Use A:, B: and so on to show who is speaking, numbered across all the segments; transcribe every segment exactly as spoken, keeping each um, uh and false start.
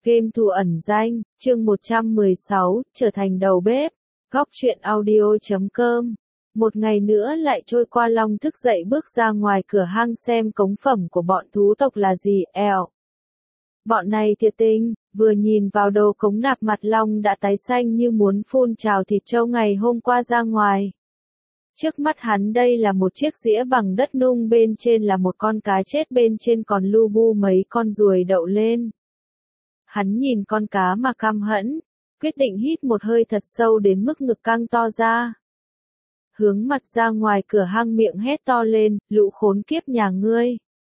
A: Game thủ ẩn danh, chương một trăm mười sáu, trở thành đầu bếp. Góc truyện audio chấm com. Một ngày nữa lại trôi qua, Long thức dậy bước ra ngoài cửa hang xem cống phẩm của bọn thú tộc là gì, eo. Bọn này thiệt tình, vừa nhìn vào đồ cống nạp mặt Long đã tái xanh như muốn phun trào thịt trâu ngày hôm qua ra ngoài. Trước mắt hắn đây là một chiếc dĩa bằng đất nung, bên trên là một con cá chết, bên trên còn lu bu mấy con ruồi đậu lên. Hắn nhìn con cá mà căm hẫn, quyết định hít một hơi thật sâu đến mức ngực căng to ra. Hướng mặt ra ngoài cửa hang miệng hét to lên, lũ khốn kiếp nhà ngươi.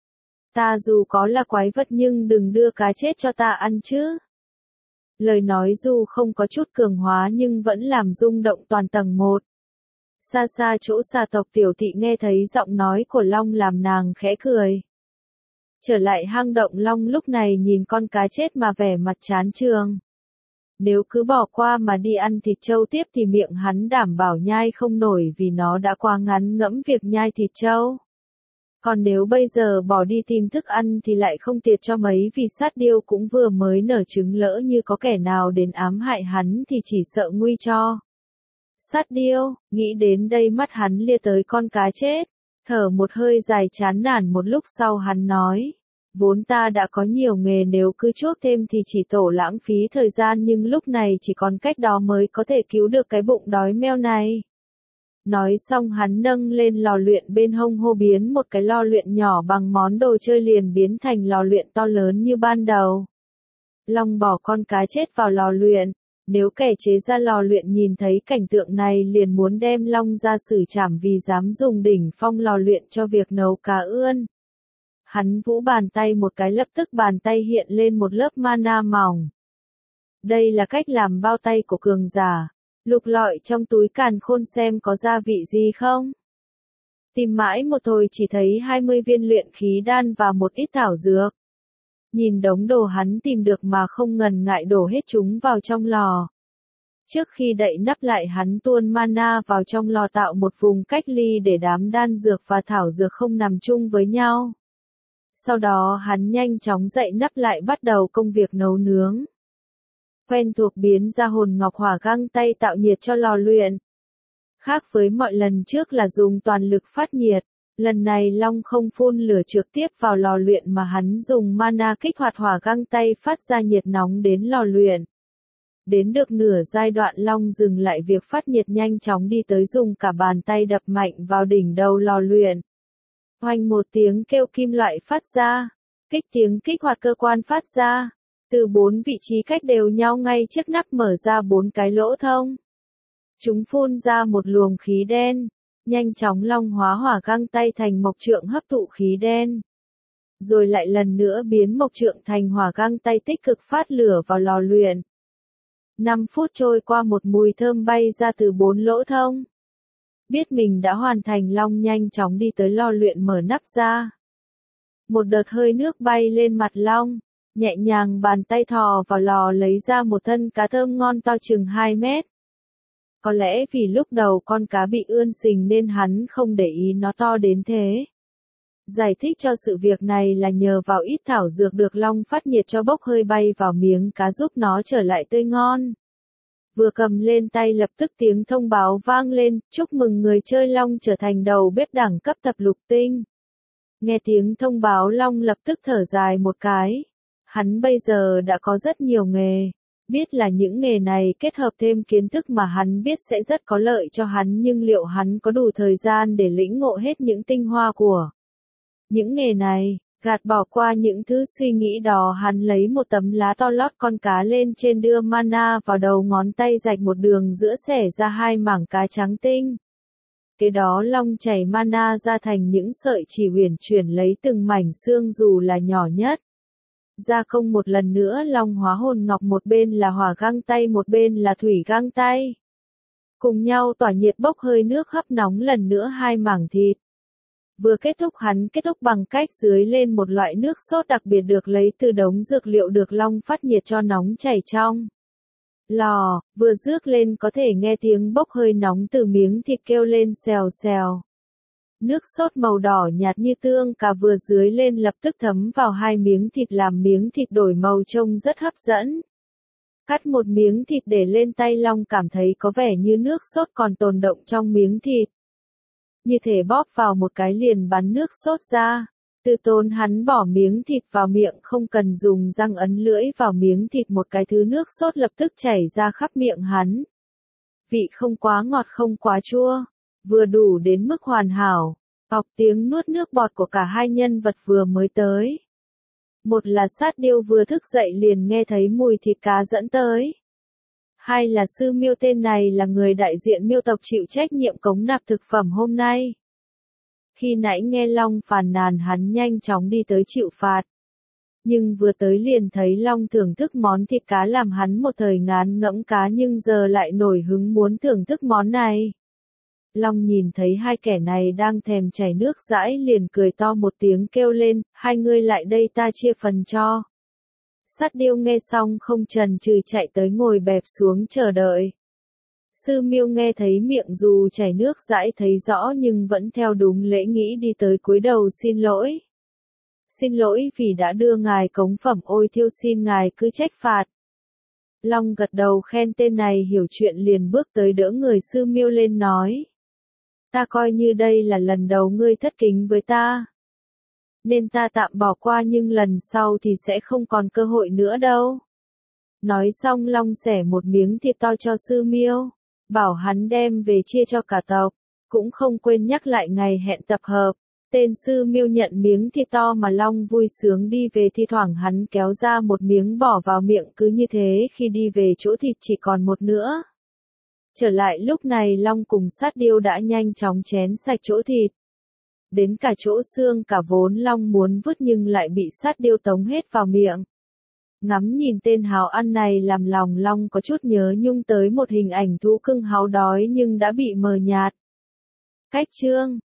A: Ta dù có là quái vật nhưng đừng đưa cá chết cho ta ăn chứ. Lời nói dù không có chút cường hóa nhưng vẫn làm rung động toàn tầng một. Xa xa chỗ xà tộc tiểu thị nghe thấy giọng nói của Long làm nàng khẽ cười. Trở lại hang động, Long lúc này nhìn con cá chết mà vẻ mặt chán chường. Nếu cứ bỏ qua mà đi ăn thịt trâu tiếp thì miệng hắn đảm bảo nhai không nổi vì nó đã quá ngắn ngẫm việc nhai thịt trâu. Còn nếu bây giờ bỏ đi tìm thức ăn thì lại không tiệt cho mấy, vì sát điêu cũng vừa mới nở trứng, lỡ như có kẻ nào đến ám hại hắn thì chỉ sợ nguy cho. Sát điêu, nghĩ đến đây mắt hắn lia tới con cá chết, thở một hơi dài chán nản, một lúc sau hắn nói, vốn ta đã có nhiều nghề, nếu cứ chuốc thêm thì chỉ tổ lãng phí thời gian, nhưng lúc này chỉ còn cách đó mới có thể cứu được cái bụng đói meo này. Nói xong hắn nâng lên lò luyện bên hông, hô biến một cái lò luyện nhỏ bằng món đồ chơi liền biến thành lò luyện to lớn như ban đầu. Long bỏ con cá chết vào lò luyện. Nếu kẻ chế ra lò luyện nhìn thấy cảnh tượng này liền muốn đem Long ra xử trảm vì dám dùng đỉnh phong lò luyện cho việc nấu cá ươn. Hắn vũ bàn tay một cái, lập tức bàn tay hiện lên một lớp mana mỏng. Đây là cách làm bao tay của cường giả. Lục lọi trong túi càn khôn xem có gia vị gì không. Tìm mãi một hồi chỉ thấy hai mươi viên luyện khí đan và một ít thảo dược. Nhìn đống đồ hắn tìm được mà không ngần ngại đổ hết chúng vào trong lò. Trước khi đậy nắp lại hắn tuôn mana vào trong lò tạo một vùng cách ly để đám đan dược và thảo dược không nằm chung với nhau. Sau đó hắn nhanh chóng đậy nắp lại, bắt đầu công việc nấu nướng. Quen thuộc biến ra hồn ngọc hỏa găng tay tạo nhiệt cho lò luyện. Khác với mọi lần trước là dùng toàn lực phát nhiệt. Lần này Long không phun lửa trực tiếp vào lò luyện mà hắn dùng mana kích hoạt hỏa găng tay phát ra nhiệt nóng đến lò luyện. Đến được nửa giai đoạn Long dừng lại việc phát nhiệt, nhanh chóng đi tới dùng cả bàn tay đập mạnh vào đỉnh đầu lò luyện. Oanh, một tiếng kêu kim loại phát ra, kích tiếng kích hoạt cơ quan phát ra. Từ bốn vị trí cách đều nhau ngay chiếc nắp mở ra bốn cái lỗ thông. Chúng phun ra một luồng khí đen. Nhanh chóng Long hóa hỏa găng tay thành mộc trượng hấp thụ khí đen. Rồi lại lần nữa biến mộc trượng thành hỏa găng tay tích cực phát lửa vào lò luyện. năm phút trôi qua, một mùi thơm bay ra từ bốn lỗ thông. Biết mình đã hoàn thành, Long nhanh chóng đi tới lò luyện mở nắp ra. Một đợt hơi nước bay lên mặt Long, nhẹ nhàng bàn tay thò vào lò lấy ra một thân cá thơm ngon to chừng hai mét. Có lẽ vì lúc đầu con cá bị ươn sình nên hắn không để ý nó to đến thế. Giải thích cho sự việc này là nhờ vào ít thảo dược được Long phát nhiệt cho bốc hơi bay vào miếng cá giúp nó trở lại tươi ngon. Vừa cầm lên tay lập tức tiếng thông báo vang lên, chúc mừng người chơi Long trở thành đầu bếp đẳng cấp thập lục tinh. Nghe tiếng thông báo Long lập tức thở dài một cái. Hắn bây giờ đã có rất nhiều nghề. Biết là những nghề này kết hợp thêm kiến thức mà hắn biết sẽ rất có lợi cho hắn, nhưng liệu hắn có đủ thời gian để lĩnh ngộ hết những tinh hoa của những nghề này? Gạt bỏ qua những thứ suy nghĩ đó, hắn lấy một tấm lá to lót con cá lên trên, đưa mana vào đầu ngón tay, rạch một đường giữa, xẻ ra hai mảng cá trắng tinh. Kế đó Long chảy mana ra thành những sợi chỉ huyền chuyển, lấy từng mảnh xương dù là nhỏ nhất. Gia công một lần nữa, Long hóa hồn ngọc, một bên là hỏa găng tay, một bên là thủy găng tay. Cùng nhau tỏa nhiệt bốc hơi nước hấp nóng lần nữa hai mảng thịt. Vừa kết thúc hắn kết thúc bằng cách dưới lên một loại nước sốt đặc biệt được lấy từ đống dược liệu được Long phát nhiệt cho nóng chảy trong lò, vừa rước lên có thể nghe tiếng bốc hơi nóng từ miếng thịt kêu lên xèo xèo. Nước sốt màu đỏ nhạt như tương cà vừa dưới lên lập tức thấm vào hai miếng thịt làm miếng thịt đổi màu trông rất hấp dẫn. Cắt một miếng thịt để lên tay Long cảm thấy có vẻ như nước sốt còn tồn đọng trong miếng thịt. Như thể bóp vào một cái liền bắn nước sốt ra. Từ tốn hắn bỏ miếng thịt vào miệng không cần dùng răng ấn lưỡi vào miếng thịt một cái thứ nước sốt lập tức chảy ra khắp miệng hắn. Vị không quá ngọt không quá chua, vừa đủ đến mức hoàn hảo. Học tiếng nuốt nước bọt của cả hai nhân vật vừa mới tới. Một là sát điêu vừa thức dậy liền nghe thấy mùi thịt cá dẫn tới. Hai là sư miêu tên này là người đại diện miêu tộc chịu trách nhiệm cống nạp thực phẩm hôm nay. Khi nãy nghe Long phàn nàn hắn nhanh chóng đi tới chịu phạt. Nhưng vừa tới liền thấy Long thưởng thức món thịt cá làm hắn một thời ngán ngẫm cá nhưng giờ lại nổi hứng muốn thưởng thức món này. Long nhìn thấy hai kẻ này đang thèm chảy nước dãi liền cười to một tiếng kêu lên, hai ngươi lại đây ta chia phần cho. Sát điêu nghe xong không chần chừ chạy tới ngồi bẹp xuống chờ đợi. Sư miêu nghe thấy miệng dù chảy nước dãi thấy rõ nhưng vẫn theo đúng lễ nghĩ đi tới cúi đầu xin lỗi. Xin lỗi vì đã đưa ngài cống phẩm ôi thiêu xin ngài cứ trách phạt. Long gật đầu khen tên này hiểu chuyện liền bước tới đỡ người sư miêu lên nói. Ta coi như đây là lần đầu ngươi thất kính với ta. Nên ta tạm bỏ qua nhưng lần sau thì sẽ không còn cơ hội nữa đâu. Nói xong Long xẻ một miếng thịt to cho sư miêu, bảo hắn đem về chia cho cả tộc, cũng không quên nhắc lại ngày hẹn tập hợp. Tên sư miêu nhận miếng thịt to mà Long vui sướng đi về thi thoảng hắn kéo ra một miếng bỏ vào miệng cứ như thế khi đi về chỗ thịt chỉ còn một nữa. Trở lại lúc này Long cùng sát điêu đã nhanh chóng chén sạch chỗ thịt. Đến cả chỗ xương cả vốn Long muốn vứt nhưng lại bị sát điêu tống hết vào miệng. Ngắm nhìn tên háo ăn này làm lòng Long có chút nhớ nhung tới một hình ảnh thú cưng háo đói nhưng đã bị mờ nhạt. Cách chương